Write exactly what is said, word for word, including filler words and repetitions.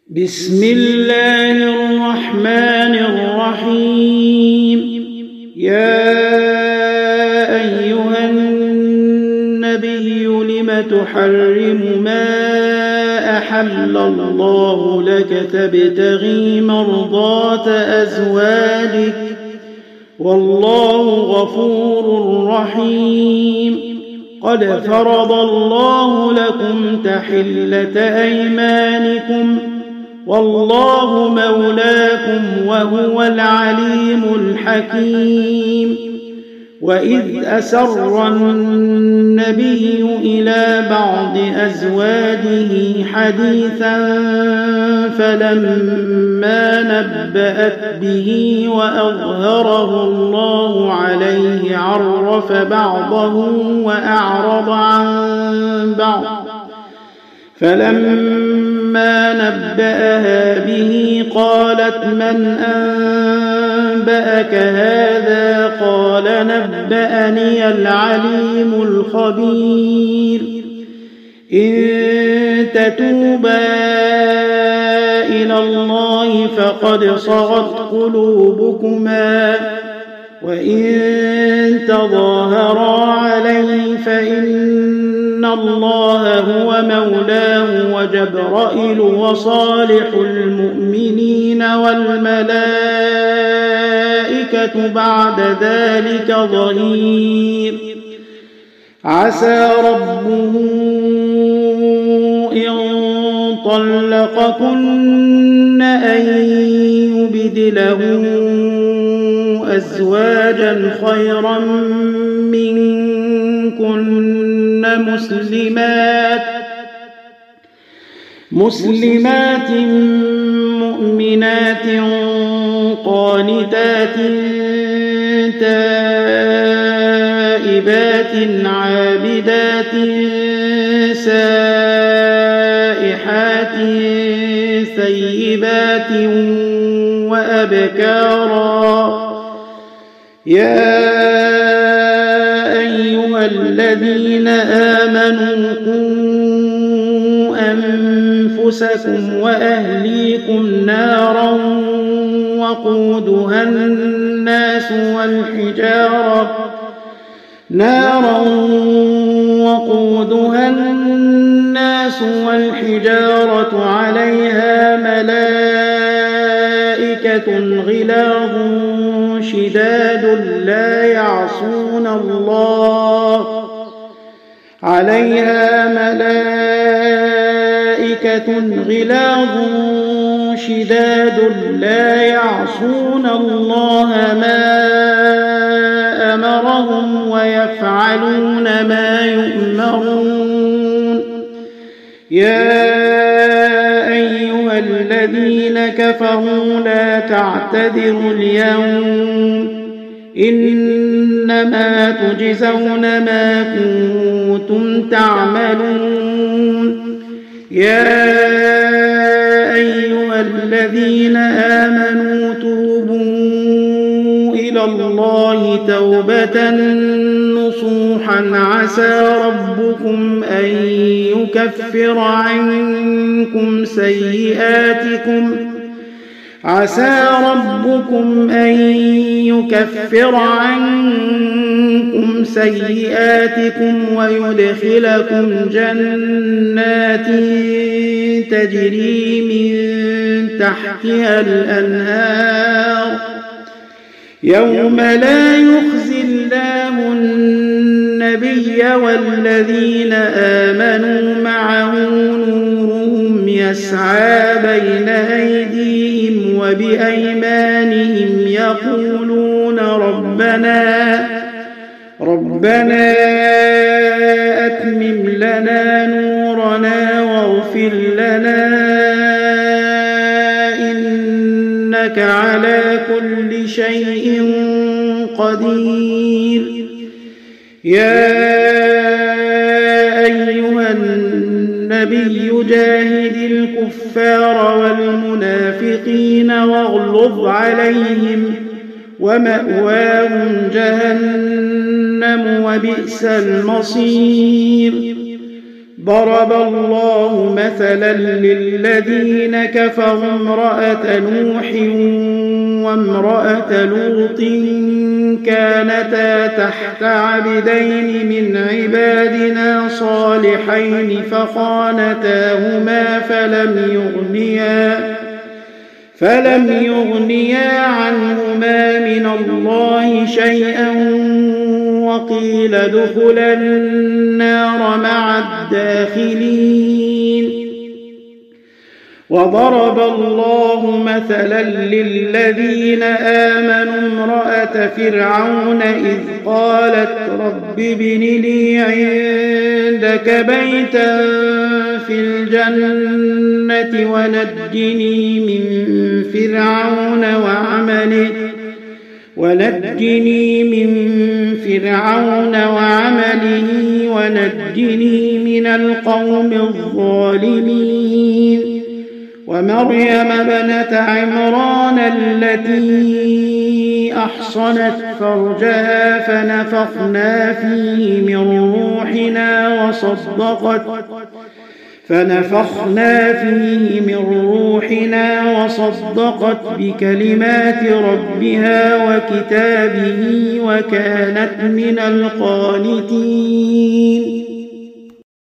بسم الله الرحمن الرحيم. يا أيها النبي لم تحرم ما أحل الله لك تبتغي مرضات أزواجك والله غفور رحيم. قد فرض الله لكم تحلة أيمانكم والله مولاكم وهو العليم الحكيم. وإذ أسر النبي إلى بعض أزواجه حديثا فلما نبأت به وأظهره الله عليه عرف بعضه وأعرض عن بعض فلما نبأها به قالت من أنبأك هذا قال نبأني العليم الخبير. إن تتوبا إلى الله فقد صغت قلوبكما وإن تظاهرا عليه فإن الله هو مولاه وجبرائيل وصالح المؤمنين والملائكة بعد ذلك ظهير. عسى ربه إن طلقكن أن يبدله أزواجا خيرا منكن مسلمات مسلمات مؤمنات قانتات تائبات عابدات سائحات ثيبات وأبكارا. يا أيها الذين آمنوا قوا أنفسكم وأهليكم نارا وقودها الناس والحجارة نارا وقودها الناس والحجارة عليها ملائكة غلاظ شداد لا يعصون الله عليها ملائكة غلاظ شداد لا يعصون الله ما أمرهم ويفعلون ما يؤمرون. يا أيها الذين كفروا لا تعتذروا اليوم إنما تجزون ما كنتم تعملون. يا أيها الذين آمنوا توبوا إلى الله توبة نصوحا عسى ربكم أن يكفر عنكم سيئاتكم عسى ربكم أن يكفر عنكم سيئاتكم ويدخلكم جنات تجري من تحتها الأنهار يوم لا يخزي الله النبي والذين آمنوا معه نورهم يسعى بين أيديهم وبأيمانهم يقولون ربنا ربنا أتمم لنا نورنا واغفر لنا إنك على كل شيء قدير. يا أيها النبي جاهد الكفار والمنافقين واغلظ عليهم ومأواهم جهنم وبئس المصير. ضرب الله مثلا للذين كفروا امرأة نوح وامرأة لوط كانتا تحت عبدين من عبادنا صالحين فخانتاهما فلم يغنيا فلم يغنيا عنهما من الله شيئا وقيل ادخلا النار مع الداخلين. وضرب الله مثلا للذين آمنوا امرأة فرعون إذ قالت رب ابن لي عندك بيتا في الجنة ونجني من فرعون وعمله ونجني من فرعون وعمله ونجني من القوم الظالمين. ومريم ابنة عمران التي أحصنت فرجها فنفخنا فيه من روحنا وصدقت فنفخنا فيه من روحنا وصدقت بكلمات ربها وكتابه وكانت من القانتين.